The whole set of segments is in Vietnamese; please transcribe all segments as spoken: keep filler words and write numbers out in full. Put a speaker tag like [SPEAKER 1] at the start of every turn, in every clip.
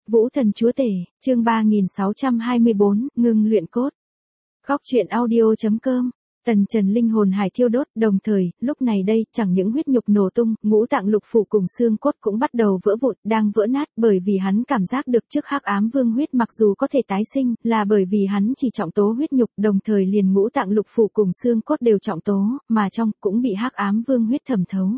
[SPEAKER 1] Vũ Thần Chúa Tể, chương ba nghìn sáu trăm hai mươi bốn, ngưng luyện cốt. Góc truyện audio.com. Tần Trần linh hồn hải thiêu đốt, đồng thời, lúc này đây, chẳng những huyết nhục nổ tung, ngũ tạng lục phủ cùng xương cốt cũng bắt đầu vỡ vụn, đang vỡ nát, bởi vì hắn cảm giác được trước Hắc Ám Vương huyết mặc dù có thể tái sinh, là bởi vì hắn chỉ trọng tố huyết nhục, đồng thời liền ngũ tạng lục phủ cùng xương cốt đều trọng tố, mà trong cũng bị Hắc Ám Vương huyết thẩm thấu.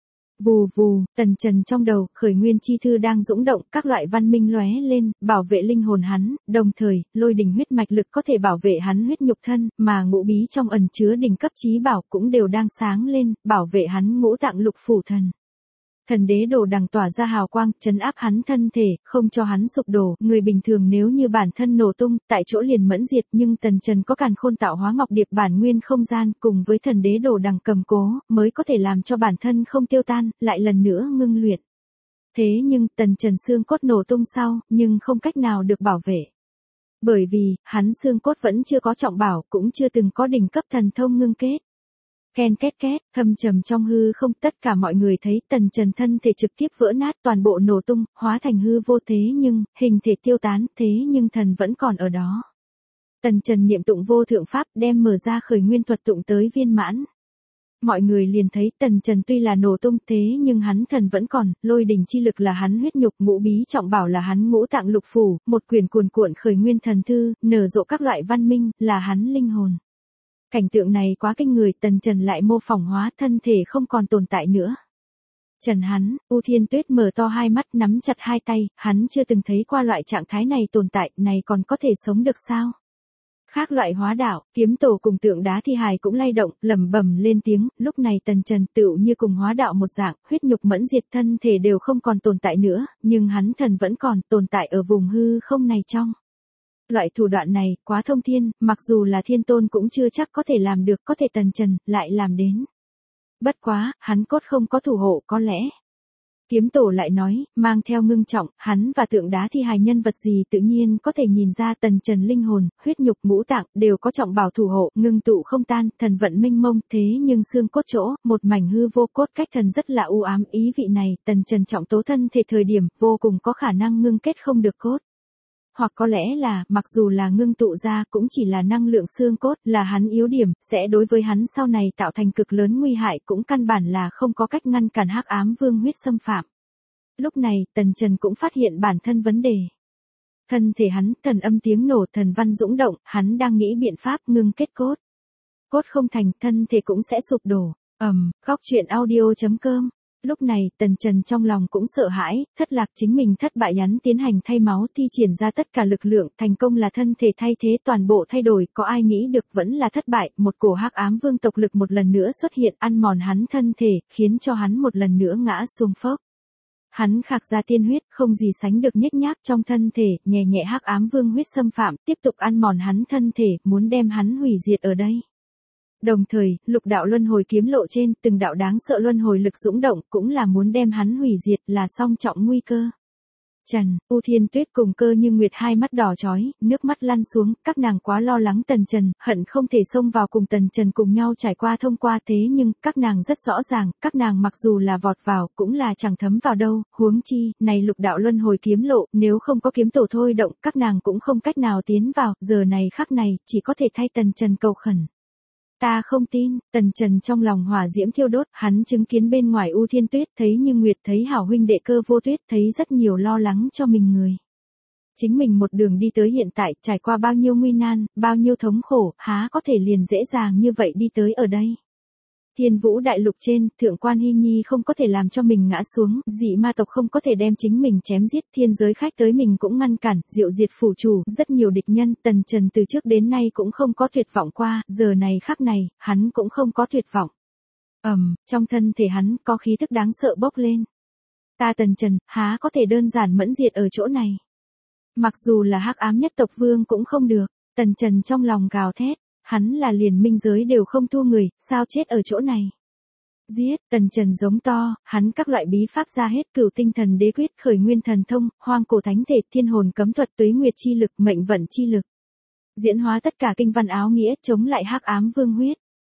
[SPEAKER 1] Vù vù, Tần Trần trong đầu, khởi nguyên chi thư đang dũng động, các loại văn minh lóe lên, bảo vệ linh hồn hắn, đồng thời, lôi đỉnh huyết mạch lực có thể bảo vệ hắn huyết nhục thân, mà ngũ bí trong ẩn chứa đỉnh cấp chí bảo cũng đều đang sáng lên, bảo vệ hắn ngũ tạng lục phủ thần. Thần đế đồ đằng tỏa ra hào quang, trấn áp hắn thân thể, không cho hắn sụp đổ, người bình thường nếu như bản thân nổ tung, tại chỗ liền mẫn diệt, nhưng Tần Trần có càn khôn tạo hóa ngọc điệp bản nguyên không gian, cùng với thần đế đồ đằng cầm cố, mới có thể làm cho bản thân không tiêu tan, lại lần nữa ngưng luyện. Thế nhưng, Tần Trần xương cốt nổ tung sau, nhưng không cách nào được bảo vệ. Bởi vì, hắn xương cốt vẫn chưa có trọng bảo, cũng chưa từng có đỉnh cấp thần thông ngưng kết. Ken két két, thâm trầm trong hư không, tất cả mọi người thấy Tần Trần thân thể trực tiếp vỡ nát, toàn bộ nổ tung, hóa thành hư vô, thế nhưng, hình thể tiêu tán, thế nhưng thần vẫn còn ở đó. Tần Trần niệm tụng vô thượng pháp, đem mở ra khởi nguyên thuật tụng tới viên mãn. Mọi người liền thấy Tần Trần tuy là nổ tung, thế nhưng hắn thần vẫn còn, lôi đỉnh chi lực là hắn huyết nhục, ngũ bí trọng bảo là hắn ngũ tạng lục phủ, một quyển cuồn cuộn khởi nguyên thần thư, nở rộ các loại văn minh, là hắn linh hồn. Cảnh tượng này quá kinh người, Tần Trần lại mô phỏng hóa, thân thể không còn tồn tại nữa. Trần hắn, U Thiên Tuyết mở to hai mắt, nắm chặt hai tay, hắn chưa từng thấy qua loại trạng thái này tồn tại, này còn có thể sống được sao? Khác loại hóa đạo, kiếm tổ cùng tượng đá thi hài cũng lay động, lẩm bẩm lên tiếng, lúc này Tần Trần tựu như cùng hóa đạo một dạng, huyết nhục mẫn diệt, thân thể đều không còn tồn tại nữa, nhưng hắn thần vẫn còn tồn tại ở vùng hư không này trong. Loại thủ đoạn này, quá thông thiên, mặc dù là thiên tôn cũng chưa chắc có thể làm được, có thể Tần Trần, lại làm đến. Bất quá, hắn cốt không có thủ hộ, có lẽ. Kiếm tổ lại nói, mang theo ngưng trọng, hắn và tượng đá thi hài nhân vật gì tự nhiên có thể nhìn ra Tần Trần linh hồn, huyết nhục ngũ tạng, đều có trọng bảo thủ hộ, ngưng tụ không tan, thần vận minh mông, thế nhưng xương cốt chỗ, một mảnh hư vô, cốt cách thần rất là u ám, ý vị này, Tần Trần trọng tố thân thể thời điểm, vô cùng có khả năng ngưng kết không được cốt. Hoặc có lẽ là, mặc dù là ngưng tụ ra cũng chỉ là năng lượng xương cốt, là hắn yếu điểm, sẽ đối với hắn sau này tạo thành cực lớn nguy hại, cũng căn bản là không có cách ngăn cản Hắc Ám Vương huyết xâm phạm. Lúc này, Tần Trần cũng phát hiện bản thân vấn đề. Thân thể hắn, thần âm tiếng nổ, thần văn dũng động, hắn đang nghĩ biện pháp ngưng kết cốt. Cốt không thành, thân thể cũng sẽ sụp đổ. Ầm, góc truyện audio.com. Lúc này, Tần Trần trong lòng cũng sợ hãi, thất lạc chính mình thất bại, hắn tiến hành thay máu, thi triển ra tất cả lực lượng, thành công là thân thể thay thế, toàn bộ thay đổi, có ai nghĩ được vẫn là thất bại, một cổ Hắc Ám Vương tộc lực một lần nữa xuất hiện, ăn mòn hắn thân thể, khiến cho hắn một lần nữa ngã xuống phốc. Hắn khạc ra tiên huyết, không gì sánh được nhếch nhác trong thân thể, nhẹ nhẹ Hắc Ám Vương huyết xâm phạm, tiếp tục ăn mòn hắn thân thể, muốn đem hắn hủy diệt ở đây. Đồng thời, lục đạo luân hồi kiếm lộ trên, từng đạo đáng sợ luân hồi lực dũng động, cũng là muốn đem hắn hủy diệt, là song trọng nguy cơ. Trần, U Thiên Tuyết cùng Cơ Như Nguyệt hai mắt đỏ chói, nước mắt lăn xuống, các nàng quá lo lắng Tần Trần, hận không thể xông vào cùng Tần Trần cùng nhau trải qua thông qua, thế nhưng, các nàng rất rõ ràng, các nàng mặc dù là vọt vào, cũng là chẳng thấm vào đâu, huống chi, này lục đạo luân hồi kiếm lộ, nếu không có kiếm tổ thôi động, các nàng cũng không cách nào tiến vào, giờ này khắc này, chỉ có thể thay Tần Trần cầu khẩn. Ta không tin, Tần Trần trong lòng hỏa diễm thiêu đốt, hắn chứng kiến bên ngoài U Thiên Tuyết, thấy Như Nguyệt, thấy hảo huynh đệ Cơ Vô Tuyết, thấy rất nhiều lo lắng cho mình người. Chính mình một đường đi tới hiện tại, trải qua bao nhiêu nguy nan, bao nhiêu thống khổ, há có thể liền dễ dàng như vậy đi tới ở đây. Thiên Vũ đại lục trên, Thượng Quan Hy Nhi không có thể làm cho mình ngã xuống, dị ma tộc không có thể đem chính mình chém giết, thiên giới khách tới mình cũng ngăn cản, diệu diệt phủ chủ, rất nhiều địch nhân, Tần Trần từ trước đến nay cũng không có tuyệt vọng qua, giờ này khắc này, hắn cũng không có tuyệt vọng. Ầm, um, trong thân thể hắn có khí thức đáng sợ bốc lên. Ta Tần Trần, há có thể đơn giản mẫn diệt ở chỗ này. Mặc dù là Hắc Ám nhất tộc vương cũng không được, Tần Trần trong lòng gào thét. Hắn là liền minh giới đều không thu người, sao chết ở chỗ này. Giết, Tần Trần giống to, hắn các loại bí pháp ra hết, cửu tinh thần đế quyết, khởi nguyên thần thông, hoang cổ thánh thể, thiên hồn cấm thuật, tuế nguyệt chi lực, mệnh vận chi lực. Diễn hóa tất cả kinh văn áo nghĩa, chống lại Hắc Ám Vương huyết.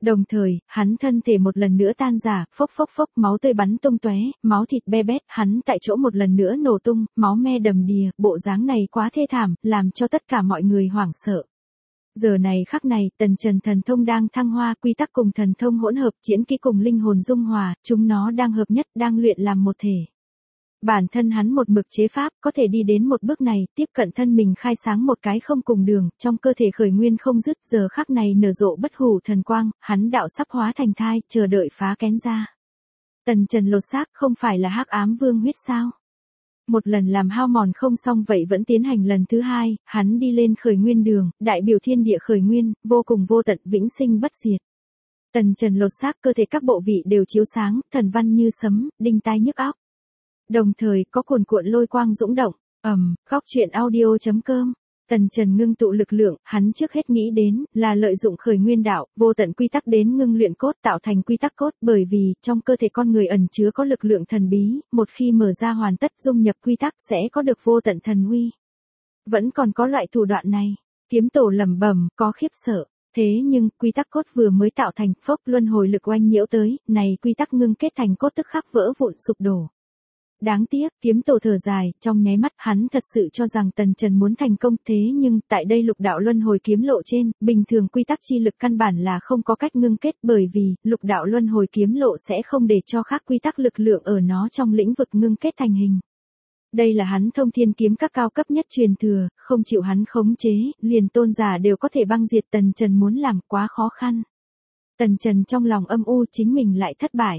[SPEAKER 1] Đồng thời, hắn thân thể một lần nữa tan rã, phốc phốc phốc, máu tươi bắn tung tóe, máu thịt be bét, hắn tại chỗ một lần nữa nổ tung, máu me đầm đìa, bộ dáng này quá thê thảm, làm cho tất cả mọi người hoảng sợ. Giờ này khắc này, tần trần thần thông đang thăng hoa, quy tắc cùng thần thông hỗn hợp, chiến kỹ cùng linh hồn dung hòa, chúng nó đang hợp nhất, đang luyện làm một thể. Bản thân hắn một mực chế pháp, có thể đi đến một bước này, tiếp cận thân mình khai sáng một cái không cùng đường, trong cơ thể khởi nguyên không dứt, giờ khắc này nở rộ bất hủ thần quang, hắn đạo sắp hóa thành thai, chờ đợi phá kén ra. Tần trần lột xác không phải là hắc ám vương huyết sao? Một lần làm hao mòn không xong vậy vẫn tiến hành lần thứ hai, hắn đi lên khởi nguyên đường, đại biểu thiên địa khởi nguyên, vô cùng vô tận, vĩnh sinh bất diệt. Tần trần lột xác cơ thể các bộ vị đều chiếu sáng, thần văn như sấm, đinh tai nhức óc. Đồng thời có cuồn cuộn lôi quang dũng động, ầm, góc truyện audio chấm com. Tần Trần ngưng tụ lực lượng, hắn trước hết nghĩ đến là lợi dụng khởi nguyên đạo, vô tận quy tắc đến ngưng luyện cốt tạo thành quy tắc cốt, bởi vì trong cơ thể con người ẩn chứa có lực lượng thần bí, một khi mở ra hoàn tất dung nhập quy tắc sẽ có được vô tận thần uy. Vẫn còn có loại thủ đoạn này, Kiếm Tổ lẩm bẩm, có khiếp sợ. Thế nhưng, quy tắc cốt vừa mới tạo thành, phốc luân hồi lực oanh nhiễu tới, này quy tắc ngưng kết thành cốt tức khắc vỡ vụn sụp đổ. Đáng tiếc, Kiếm Tổ thở dài, trong nháy mắt hắn thật sự cho rằng Tần Trần muốn thành công, thế nhưng tại đây lục đạo luân hồi kiếm lộ trên, bình thường quy tắc chi lực căn bản là không có cách ngưng kết, bởi vì lục đạo luân hồi kiếm lộ sẽ không để cho khác quy tắc lực lượng ở nó trong lĩnh vực ngưng kết thành hình. Đây là hắn thông thiên kiếm các cao cấp nhất truyền thừa, không chịu hắn khống chế, liền tôn giả đều có thể băng diệt, Tần Trần muốn làm quá khó khăn. Tần Trần trong lòng âm u, chính mình lại thất bại.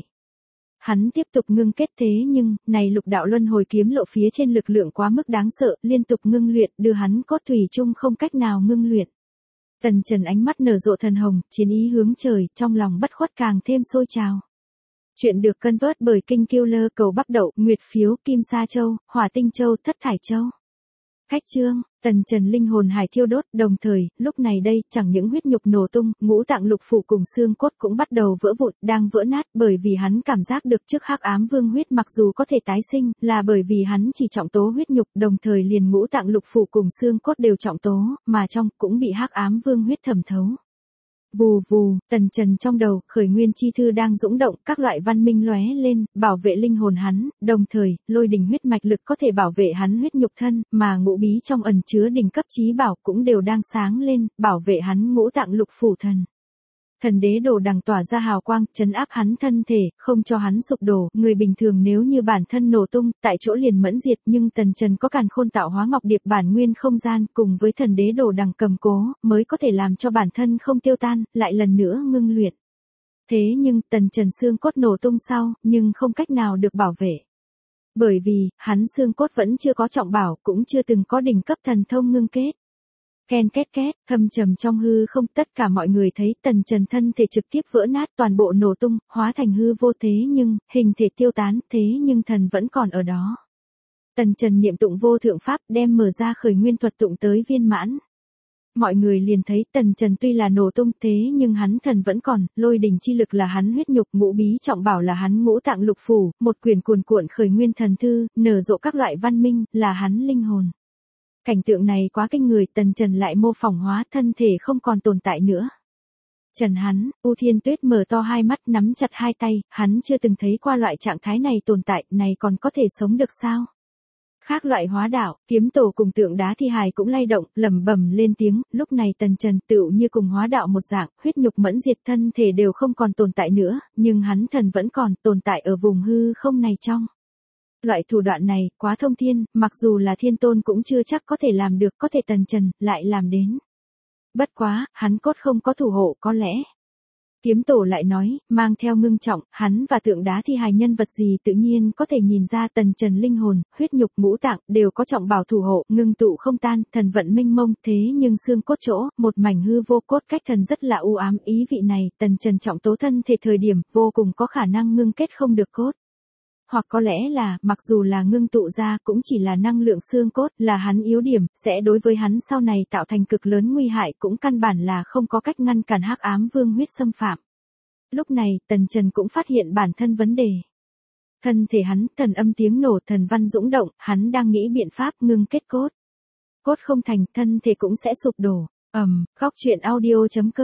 [SPEAKER 1] Hắn tiếp tục ngưng kết, thế nhưng, này lục đạo luân hồi kiếm lộ phía trên lực lượng quá mức đáng sợ, liên tục ngưng luyện, đưa hắn cốt thủy chung không cách nào ngưng luyện. Tần Trần ánh mắt nở rộ thần hồng, chiến ý hướng trời, trong lòng bất khuất càng thêm sôi trào. Chuyện được cân vớt bởi Kinh Killer, cầu bắp đậu, nguyệt phiếu, kim sa châu, hỏa tinh châu, thất thải châu. Khách chương, Tần Trần linh hồn hải thiêu đốt, đồng thời, lúc này đây, chẳng những huyết nhục nổ tung, ngũ tạng lục phủ cùng xương cốt cũng bắt đầu vỡ vụn, đang vỡ nát, bởi vì hắn cảm giác được trước hắc ám vương huyết mặc dù có thể tái sinh, là bởi vì hắn chỉ trọng tố huyết nhục, đồng thời liền ngũ tạng lục phủ cùng xương cốt đều trọng tố, mà trong cũng bị hắc ám vương huyết thẩm thấu. Vù vù, Tần Trần trong đầu, khởi nguyên chi thư đang dũng động, các loại văn minh lóe lên, bảo vệ linh hồn hắn, đồng thời, lôi đỉnh huyết mạch lực có thể bảo vệ hắn huyết nhục thân, mà ngũ bí trong ẩn chứa đỉnh cấp chí bảo cũng đều đang sáng lên, bảo vệ hắn ngũ tạng lục phủ thần. Thần đế đồ đằng tỏa ra hào quang, trấn áp hắn thân thể, không cho hắn sụp đổ, người bình thường nếu như bản thân nổ tung, tại chỗ liền mẫn diệt, nhưng Tần Trần có càn khôn tạo hóa ngọc điệp bản nguyên không gian, cùng với thần đế đồ đằng cầm cố, mới có thể làm cho bản thân không tiêu tan, lại lần nữa ngưng luyện. Thế nhưng, Tần Trần xương cốt nổ tung sau, nhưng không cách nào được bảo vệ. Bởi vì, hắn xương cốt vẫn chưa có trọng bảo, cũng chưa từng có đỉnh cấp thần thông ngưng kết. Ken két két, thâm trầm trong hư không, tất cả mọi người thấy Tần Trần thân thể trực tiếp vỡ nát, toàn bộ nổ tung, hóa thành hư vô, thế nhưng, hình thể tiêu tán, thế nhưng thần vẫn còn ở đó. Tần Trần niệm tụng vô thượng pháp, đem mở ra khởi nguyên thuật tụng tới viên mãn. Mọi người liền thấy Tần Trần tuy là nổ tung, thế nhưng hắn thần vẫn còn, lôi đỉnh chi lực là hắn huyết nhục, ngũ bí trọng bảo là hắn ngũ tạng lục phủ, một quyển cuồn cuộn khởi nguyên thần thư, nở rộ các loại văn minh, là hắn linh hồn. Cảnh tượng này quá kinh người, Tần Trần lại mô phỏng hóa, thân thể không còn tồn tại nữa. Trần hắn, U Thiên Tuyết mở to hai mắt, nắm chặt hai tay, hắn chưa từng thấy qua loại trạng thái này tồn tại, này còn có thể sống được sao? Khác loại hóa đạo, Kiếm Tổ cùng tượng đá thi hài cũng lay động, lẩm bẩm lên tiếng, lúc này Tần Trần tựu như cùng hóa đạo một dạng, huyết nhục mẫn diệt, thân thể đều không còn tồn tại nữa, nhưng hắn thần vẫn còn tồn tại ở vùng hư không này trong. Loại thủ đoạn này, quá thông thiên, mặc dù là thiên tôn cũng chưa chắc có thể làm được, có thể Tần Trần, lại làm đến. Bất quá, hắn cốt không có thủ hộ, có lẽ. Kiếm Tổ lại nói, mang theo ngưng trọng, hắn và tượng đá thi hài nhân vật gì tự nhiên có thể nhìn ra Tần Trần linh hồn, huyết nhục, ngũ tạng, đều có trọng bảo thủ hộ, ngưng tụ không tan, thần vận minh mông, thế nhưng xương cốt chỗ, một mảnh hư vô, cốt cách thần rất là u ám, ý vị này, Tần Trần trọng tố thân thể thời điểm, vô cùng có khả năng ngưng kết không được cốt. Hoặc có lẽ là, mặc dù là ngưng tụ ra, cũng chỉ là năng lượng xương cốt, là hắn yếu điểm, sẽ đối với hắn sau này tạo thành cực lớn nguy hại, cũng căn bản là không có cách ngăn cản hắc ám vương huyết xâm phạm. Lúc này, Tần Trần cũng phát hiện bản thân vấn đề. Thân thể hắn, thần âm tiếng nổ, thần văn dũng động, hắn đang nghĩ biện pháp ngưng kết cốt. Cốt không thành, thân thể cũng sẽ sụp đổ. Ầm, um, góc truyện audio chấm com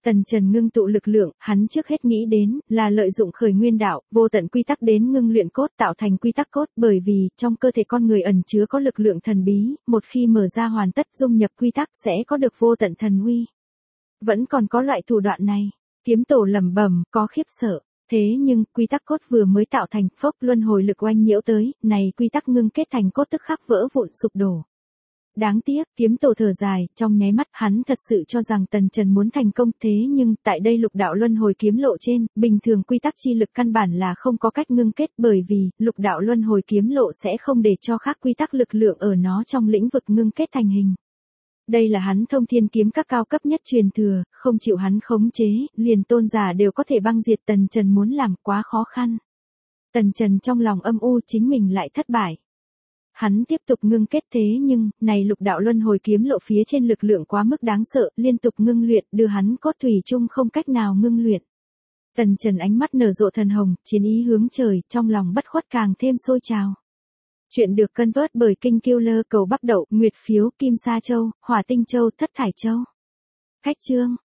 [SPEAKER 1] Tần Trần ngưng tụ lực lượng, hắn trước hết nghĩ đến là lợi dụng khởi nguyên đạo, vô tận quy tắc đến ngưng luyện cốt tạo thành quy tắc cốt, bởi vì trong cơ thể con người ẩn chứa có lực lượng thần bí, một khi mở ra hoàn tất dung nhập quy tắc sẽ có được vô tận thần uy. Vẫn còn có loại thủ đoạn này, kiếm tổ lẩm bẩm, có khiếp sợ. Thế nhưng, quy tắc cốt vừa mới tạo thành, phốc luân hồi lực oanh nhiễu tới, này quy tắc ngưng kết thành cốt tức khắc vỡ vụn sụp đổ. Đáng tiếc, kiếm tổ thở dài, trong nháy mắt hắn thật sự cho rằng Tần Trần muốn thành công, thế nhưng, tại đây lục đạo luân hồi kiếm lộ trên, bình thường quy tắc chi lực căn bản là không có cách ngưng kết, bởi vì, lục đạo luân hồi kiếm lộ sẽ không để cho khác quy tắc lực lượng ở nó trong lĩnh vực ngưng kết thành hình. Đây là hắn thông thiên kiếm các cao cấp nhất truyền thừa, không chịu hắn khống chế, liền tôn giả đều có thể băng diệt. Tần Trần muốn làm quá khó khăn. Tần Trần trong lòng âm u, chính mình lại thất bại. Hắn tiếp tục ngưng kết, thế nhưng, này lục đạo luân hồi kiếm lộ phía trên lực lượng quá mức đáng sợ, liên tục ngưng luyện, đưa hắn cốt thủy chung không cách nào ngưng luyện. Tần Trần ánh mắt nở rộ thần hồng, chiến ý hướng trời, trong lòng bất khuất càng thêm sôi trào. Chuyện được cân vớt bởi Kinh Killer, cầu Bắc Đậu, Nguyệt Phiếu, Kim Sa Châu, Hỏa Tinh Châu, Thất Thải Châu. Khách chương